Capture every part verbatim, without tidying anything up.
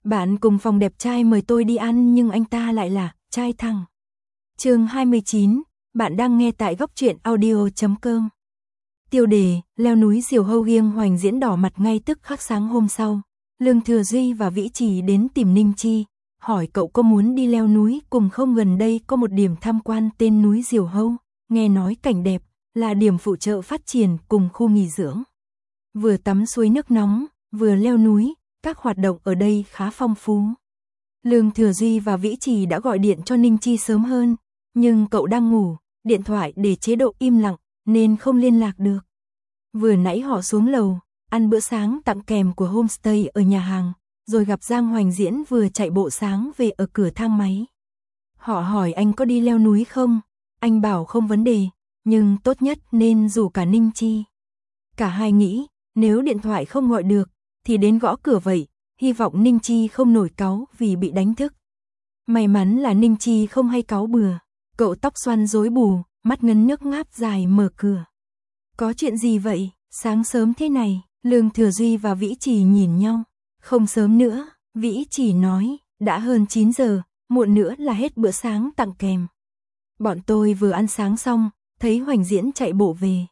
Bạn cùng phòng đẹp trai mời tôi đi ăn nhưng anh ta lại là trai thẳng. Chương hai mươi chín, bạn đang nghe tại góc truyện audio chấm com. Tiêu đề, leo núi Diều Hâu Giêng Hoành Diễn đỏ mặt ngay tức khắc sáng hôm sau. Lương Thừa Duy và Vĩ Trì đến tìm Ninh Chi, hỏi cậu có muốn đi leo núi cùng không, gần đây có một điểm tham quan tên núi Diều Hâu, nghe nói cảnh đẹp, là điểm phụ trợ phát triển cùng khu nghỉ dưỡng. Vừa tắm suối nước nóng, vừa leo núi, các hoạt động ở đây khá phong phú. Lương Thừa Duy và Vĩ Trì đã gọi điện cho Ninh Chi sớm hơn, nhưng cậu đang ngủ, điện thoại để chế độ im lặng, nên không liên lạc được. Vừa nãy họ xuống lầu, ăn bữa sáng tặng kèm của homestay ở nhà hàng, rồi gặp Giang Hoành Diễn vừa chạy bộ sáng về ở cửa thang máy. Họ hỏi anh có đi leo núi không, anh bảo không vấn đề, nhưng tốt nhất nên rủ cả Ninh Chi. Cả hai nghĩ, nếu điện thoại không gọi được, thì đến gõ cửa vậy, hy vọng Ninh Chi không nổi cáu vì bị đánh thức. May mắn là Ninh Chi không hay cáu bừa, cậu tóc xoăn rối bù, mắt ngấn nước ngáp dài mở cửa. Có chuyện gì vậy, sáng sớm thế này? Lương Thừa Duy và Vĩ Trì nhìn nhau. Không sớm nữa, Vĩ Trì nói, đã hơn chín giờ, muộn nữa là hết bữa sáng tặng kèm. Bọn tôi vừa ăn sáng xong, thấy Hoành Diễn chạy bộ về.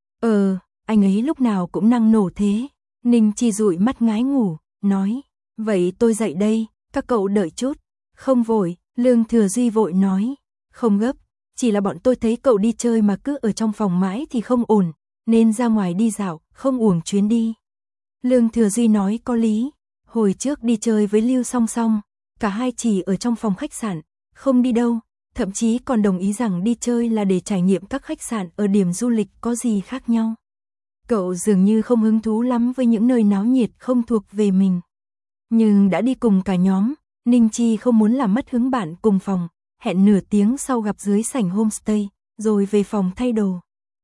Ờ, anh ấy lúc nào cũng năng nổ thế. Ninh Chi dụi mắt ngái ngủ, nói, vậy tôi dậy đây, các cậu đợi chút. Không vội, Lương Thừa Duy vội nói, không gấp, chỉ là bọn tôi thấy cậu đi chơi mà cứ ở trong phòng mãi thì không ổn, nên ra ngoài đi dạo, không uổng chuyến đi. Lương Thừa Duy nói có lý, hồi trước đi chơi với Lưu Song Song, cả hai chỉ ở trong phòng khách sạn, không đi đâu, thậm chí còn đồng ý rằng đi chơi là để trải nghiệm các khách sạn ở điểm du lịch có gì khác nhau. Cậu dường như không hứng thú lắm với những nơi náo nhiệt không thuộc về mình. Nhưng đã đi cùng cả nhóm, Ninh Chi không muốn làm mất hứng bạn cùng phòng, hẹn nửa tiếng sau gặp dưới sảnh homestay, rồi về phòng thay đồ.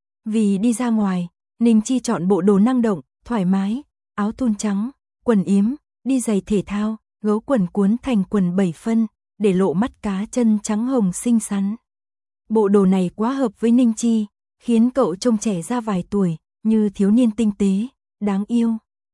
Vì đi ra ngoài, Ninh Chi chọn bộ đồ năng động, thoải mái, áo thun trắng, quần yếm, đi giày thể thao, gấu quần cuốn thành quần bảy phân, để lộ mắt cá chân trắng hồng xinh xắn. Bộ đồ này quá hợp với Ninh Chi, khiến cậu trông trẻ ra vài tuổi, như thiếu niên tinh tế, đáng yêu.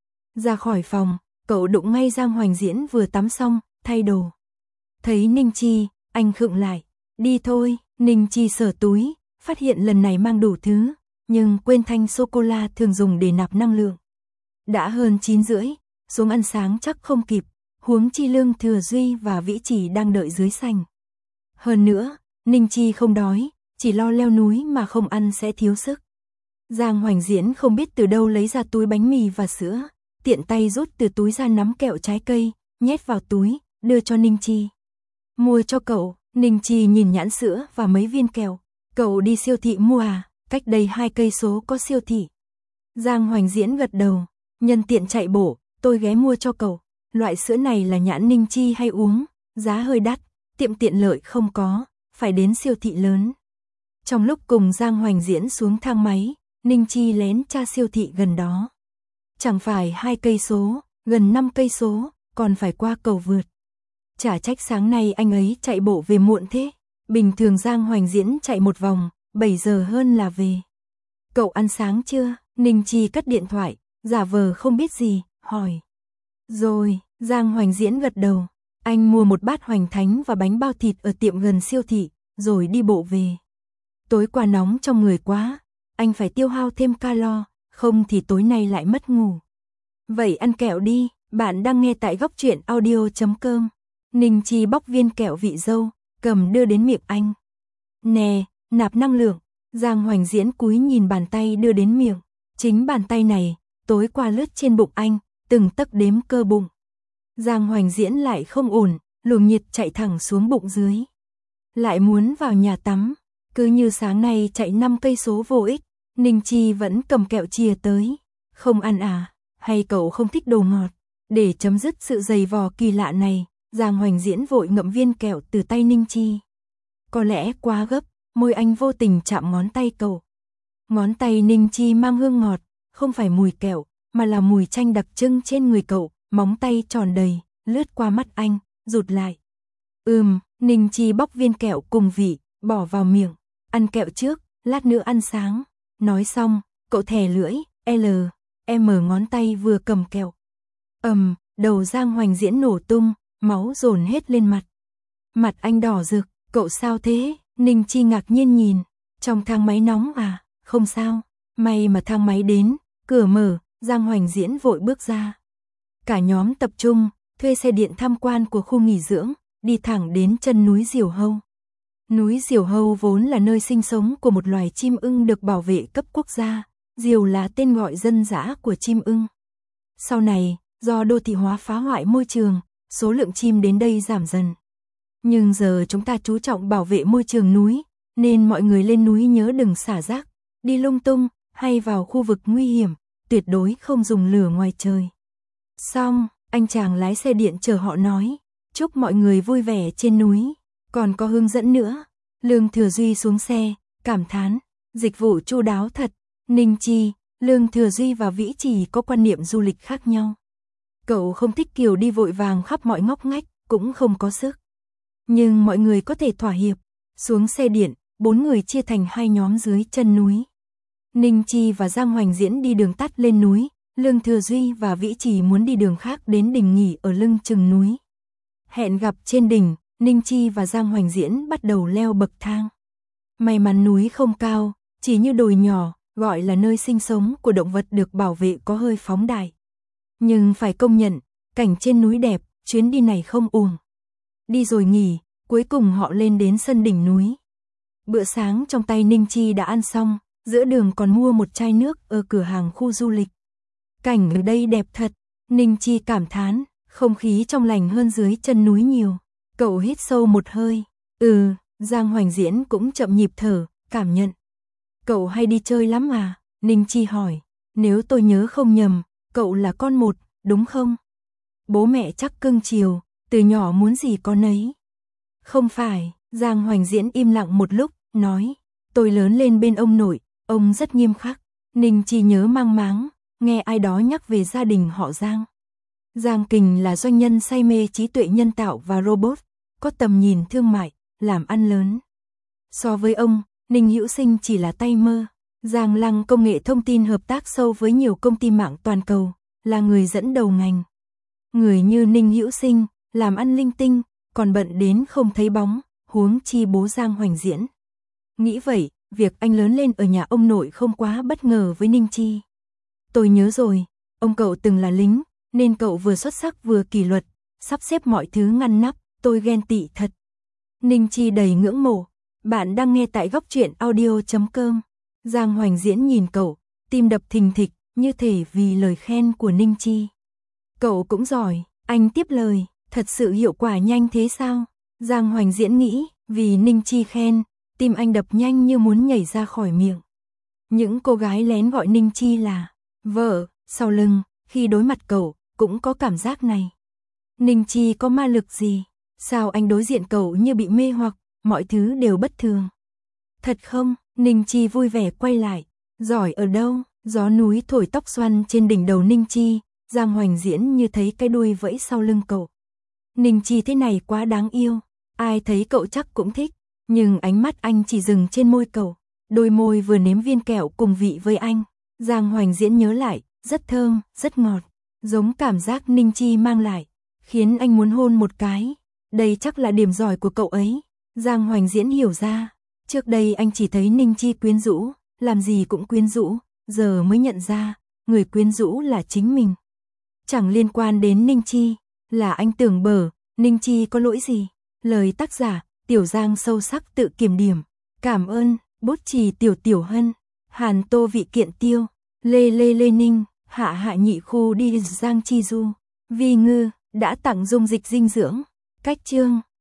Ra khỏi phòng, cậu đụng ngay Giang Hoành Diễn vừa tắm xong, thay đồ. Thấy Ninh Chi, anh khựng lại, đi thôi. Ninh Chi sờ túi, phát hiện lần này mang đủ thứ, nhưng quên thanh sô-cô-la thường dùng để nạp năng lượng. Đã hơn chín rưỡi, xuống ăn sáng chắc không kịp, huống chi Lương Thừa Duy và Vĩ Trì đang đợi dưới sảnh. Hơn nữa, Ninh Chi không đói, chỉ lo leo núi mà không ăn sẽ thiếu sức. Giang Hoành Diễn không biết từ đâu lấy ra túi bánh mì và sữa, tiện tay rút từ túi ra nắm kẹo trái cây, nhét vào túi, đưa cho Ninh Chi. Mua cho cậu. Ninh Chi nhìn nhãn sữa và mấy viên kẹo. Cậu đi siêu thị mua à, cách đây hai cây số có siêu thị. Giang Hoành Diễn gật đầu, nhân tiện chạy bộ, tôi ghé mua cho cậu. Loại sữa này là nhãn Ninh Chi hay uống, giá hơi đắt, tiệm tiện lợi không có, phải đến siêu thị lớn. Trong lúc cùng Giang Hoành Diễn xuống thang máy, Ninh Chi lén tra siêu thị gần đó. Chẳng phải hai cây số, gần năm cây số, còn phải qua cầu vượt. Chả trách sáng nay anh ấy chạy bộ về muộn thế. Bình thường Giang Hoành Diễn chạy một vòng, bảy giờ hơn là về. Cậu ăn sáng chưa? Ninh Chi cất điện thoại, giả vờ không biết gì, hỏi. Rồi, Giang Hoành Diễn gật đầu. Anh mua một bát hoành thánh và bánh bao thịt ở tiệm gần siêu thị, rồi đi bộ về. Tối qua nóng trong người quá, anh phải tiêu hao thêm calo, không thì tối nay lại mất ngủ. Vậy ăn kẹo đi, bạn đang nghe tại góc truyện audio chấm com. Ninh Chi bóc viên kẹo vị dâu, cầm đưa đến miệng anh. Nè, nạp năng lượng. Giang Hoành Diễn cúi nhìn bàn tay đưa đến miệng. Chính bàn tay này, tối qua lướt trên bụng anh, từng tấc đếm cơ bụng. Giang Hoành Diễn lại không ổn, luồng nhiệt chạy thẳng xuống bụng dưới. Lại muốn vào nhà tắm, cứ như sáng nay chạy năm cây số vô ích. Ninh Chi vẫn cầm kẹo chìa tới. Không ăn à, hay cậu không thích đồ ngọt? Để chấm dứt sự giày vò kỳ lạ này, Giang Hoành Diễn vội ngậm viên kẹo từ tay Ninh Chi. Có lẽ quá gấp, môi anh vô tình chạm ngón tay cậu. Ngón tay Ninh Chi mang hương ngọt, không phải mùi kẹo, mà là mùi chanh đặc trưng trên người cậu, móng tay tròn đầy, lướt qua mắt anh, rụt lại. Ừm, Ninh Chi bóc viên kẹo cùng vị, bỏ vào miệng, ăn kẹo trước, lát nữa ăn sáng. Nói xong, cậu thè lưỡi, L, M ngón tay vừa cầm kẹo. Ầm, đầu Giang Hoành Diễn nổ tung, máu dồn hết lên mặt. Mặt anh đỏ rực, cậu sao thế? Ninh Chi ngạc nhiên nhìn, trong thang máy nóng à? Không sao, may mà thang máy đến, cửa mở, Giang Hoành Diễn vội bước ra. Cả nhóm tập trung, thuê xe điện tham quan của khu nghỉ dưỡng, đi thẳng đến chân núi Diều Hâu. Núi Diều Hâu vốn là nơi sinh sống của một loài chim ưng được bảo vệ cấp quốc gia, diều là tên gọi dân dã của chim ưng. Sau này, do đô thị hóa phá hoại môi trường, số lượng chim đến đây giảm dần. Nhưng giờ chúng ta chú trọng bảo vệ môi trường núi, nên mọi người lên núi nhớ đừng xả rác, đi lung tung, hay vào khu vực nguy hiểm, tuyệt đối không dùng lửa ngoài trời. Xong, anh chàng lái xe điện chờ họ nói, chúc mọi người vui vẻ trên núi, còn có hướng dẫn nữa. Lương Thừa Duy xuống xe, cảm thán, dịch vụ chu đáo thật. Ninh Chi, Lương Thừa Duy và Vĩ Trì có quan niệm du lịch khác nhau. Cậu không thích kiểu đi vội vàng khắp mọi ngóc ngách, cũng không có sức. Nhưng mọi người có thể thỏa hiệp. Xuống xe điện, bốn người chia thành hai nhóm dưới chân núi. Ninh Chi và Giang Hoành Diễn đi đường tắt lên núi, Lương Thừa Duy và Vĩ Trì muốn đi đường khác đến đỉnh nghỉ ở lưng chừng núi. Hẹn gặp trên đỉnh, Ninh Chi và Giang Hoành Diễn bắt đầu leo bậc thang. May mắn núi không cao, chỉ như đồi nhỏ, gọi là nơi sinh sống của động vật được bảo vệ có hơi phóng đại. Nhưng phải công nhận, cảnh trên núi đẹp, chuyến đi này không uổng. Đi rồi nghỉ, cuối cùng họ lên đến sân đỉnh núi. Bữa sáng trong tay Ninh Chi đã ăn xong, giữa đường còn mua một chai nước ở cửa hàng khu du lịch. Cảnh ở đây đẹp thật, Ninh Chi cảm thán, không khí trong lành hơn dưới chân núi nhiều. Cậu hít sâu một hơi, ừ, Giang Hoành Diễn cũng chậm nhịp thở, cảm nhận. Cậu hay đi chơi lắm à? Ninh Chi hỏi, nếu tôi nhớ không nhầm, cậu là con một, đúng không? Bố mẹ chắc cưng chiều, từ nhỏ muốn gì có nấy. Không phải, Giang Hoành Diễn im lặng một lúc, nói, tôi lớn lên bên ông nội, ông rất nghiêm khắc. Ninh Chi nhớ mang máng, nghe ai đó nhắc về gia đình họ Giang. Giang Kình là doanh nhân say mê trí tuệ nhân tạo và robot, có tầm nhìn thương mại, làm ăn lớn. So với ông, Ninh Hữu Sinh chỉ là tay mơ. Giang Lăng công nghệ thông tin hợp tác sâu với nhiều công ty mạng toàn cầu, là người dẫn đầu ngành. Người như Ninh Hữu Sinh, làm ăn linh tinh, còn bận đến không thấy bóng, huống chi bố Giang Hoành Diễn. Nghĩ vậy, việc anh lớn lên ở nhà ông nội không quá bất ngờ với Ninh Chi. Tôi nhớ rồi, ông cậu từng là lính, nên cậu vừa xuất sắc vừa kỷ luật, sắp xếp mọi thứ ngăn nắp, tôi ghen tị thật. Ninh Chi đầy ngưỡng mộ. Bạn đang nghe tại góc truyện audio chấm com. Giang Hoành Diễn nhìn cậu, tim đập thình thịch, như thể vì lời khen của Ninh Chi. Cậu cũng giỏi, anh tiếp lời, thật sự hiệu quả nhanh thế sao? Giang Hoành Diễn nghĩ, vì Ninh Chi khen, tim anh đập nhanh như muốn nhảy ra khỏi miệng. Những cô gái lén gọi Ninh Chi là vợ, sau lưng, khi đối mặt cậu, cũng có cảm giác này. Ninh Chi có ma lực gì? Sao anh đối diện cậu như bị mê hoặc, mọi thứ đều bất thường? Thật không? Ninh Chi vui vẻ quay lại. Giỏi ở đâu? Gió núi thổi tóc xoăn trên đỉnh đầu Ninh Chi, Giang Hoành Diễn như thấy cái đuôi vẫy sau lưng cậu. Ninh Chi thế này quá đáng yêu, ai thấy cậu chắc cũng thích, nhưng ánh mắt anh chỉ dừng trên môi cậu, đôi môi vừa nếm viên kẹo cùng vị với anh. Giang Hoành Diễn nhớ lại, rất thơm, rất ngọt, giống cảm giác Ninh Chi mang lại, khiến anh muốn hôn một cái. Đây chắc là điểm giỏi của cậu ấy. Giang Hoành Diễn hiểu ra, trước đây anh chỉ thấy Ninh Chi quyến rũ, làm gì cũng quyến rũ, giờ mới nhận ra, người quyến rũ là chính mình. Chẳng liên quan đến Ninh Chi, là anh tưởng bở, Ninh Chi có lỗi gì? Lời tác giả, Tiểu Giang sâu sắc tự kiểm điểm. Cảm ơn, Bút Chì Tiểu Tiểu Hân, Hàn Tô Vị Kiện Tiêu, Lê Lê Lê Ninh, Hạ Hạ Nhị Khu đi Giang Chi Du, Vi Ngư, đã tặng dung dịch dinh dưỡng. Cách chương